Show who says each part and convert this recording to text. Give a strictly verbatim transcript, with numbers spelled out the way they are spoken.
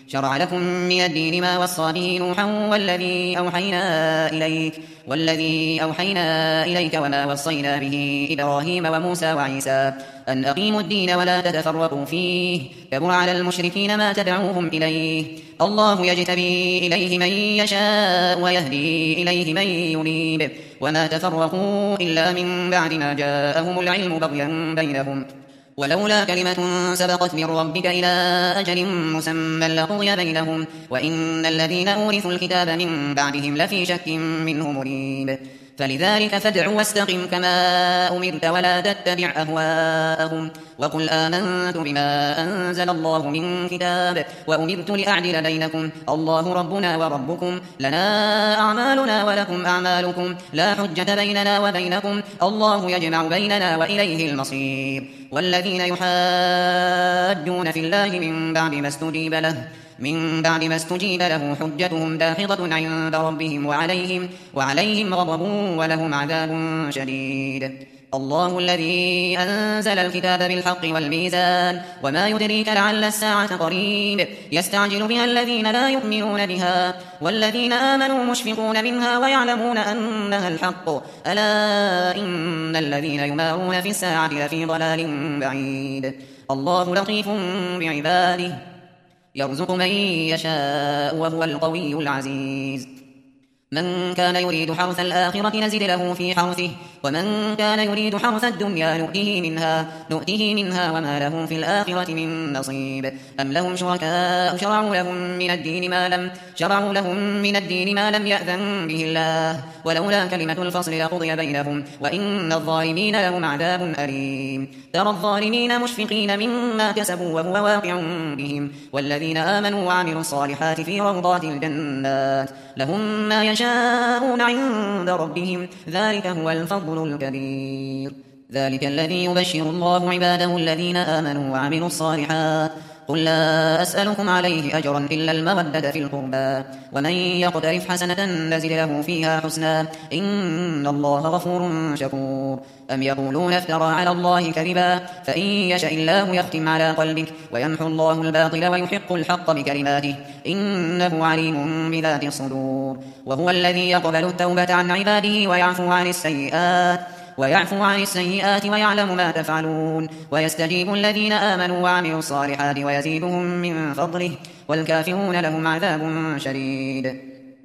Speaker 1: شرع لكم من الدين ما وصى به نوحا والذي أوحينا إليك والذي أوحينا إليك وما وصينا به إبراهيم وموسى وعيسى أن أقيموا الدين ولا تتفرقوا فيه كبر على المشركين ما تدعوهم إليه الله يجتبي إليه من يشاء ويهدي إليه من ينيب وما تفرقوا إلا من بعد ما جاءهم العلم بغيا بينهم ولولا كلمة سبقت من ربك إلى أجل مسمى لقضي بينهم وإن الذين أورثوا الكتاب من بعدهم لفي شك منه مريب فلذلك فادع واستقم كما أمرت ولا تتبع أهواءهم وقل آمنت بما أنزل الله من كتاب وأمرت لأعدل بينكم الله ربنا وربكم لنا أعمالنا ولكم أعمالكم لا حجة بيننا وبينكم الله يجمع بيننا وإليه المصير والذين يحاجون في الله من بعد ما استجيب له من بعد ما استجيب له حجتهم داحضة عند ربهم وعليهم, وعليهم غضب ولهم عذاب شديد الله الذي أنزل الكتاب بالحق والميزان وما يدريك لعل الساعة قريب يستعجل بها الذين لا يؤمنون بها والذين آمنوا مشفقون منها ويعلمون أنها الحق ألا إن الذين يمارون في الساعة لفي ضلال بعيد الله لطيف بعباده يرزق من يشاء وهو القوي العزيز من كان يريد حرث الآخرة نزد له في حرثه ومن كان يريد حرث الدنيا نؤته منها, نؤته منها وما له في الآخرة من نصيب أم لهم شركاء شرعوا لهم من الدين ما لم شرعوا لهم من الدين ما لم يأذن به الله ولولا كلمة الفصل لقضي بينهم وإن الظالمين لهم عذاب أليم ترى الظالمين مشفقين مما كسبوا وهو واقع بهم والذين آمنوا وعملوا الصالحات في روضات الجنات لهم ما يشاءون عند ربهم ذلك هو الفضل الكبير ذلك الذي يبشر الله عباده الذين آمنوا وعملوا الصالحات قل لا أسألكم عليه أجرا إلا المودة في القربى ومن يقترف حسنة نزد له فيها حسنا إن الله غفور شكور أم يقولون افترى على الله كذبا فإن يشاء الله يختم على قلبك ويمحو الله الباطل ويحق الحق بكلماته إنه عليم بذات الصدور وهو الذي يقبل التوبة عن عباده ويعفو عن السيئات ويعفو عن السيئات ويعلم ما تفعلون ويستجيب الذين آمنوا وعملوا الصالحات ويزيدهم من فضله والكافرون لهم عذاب شديد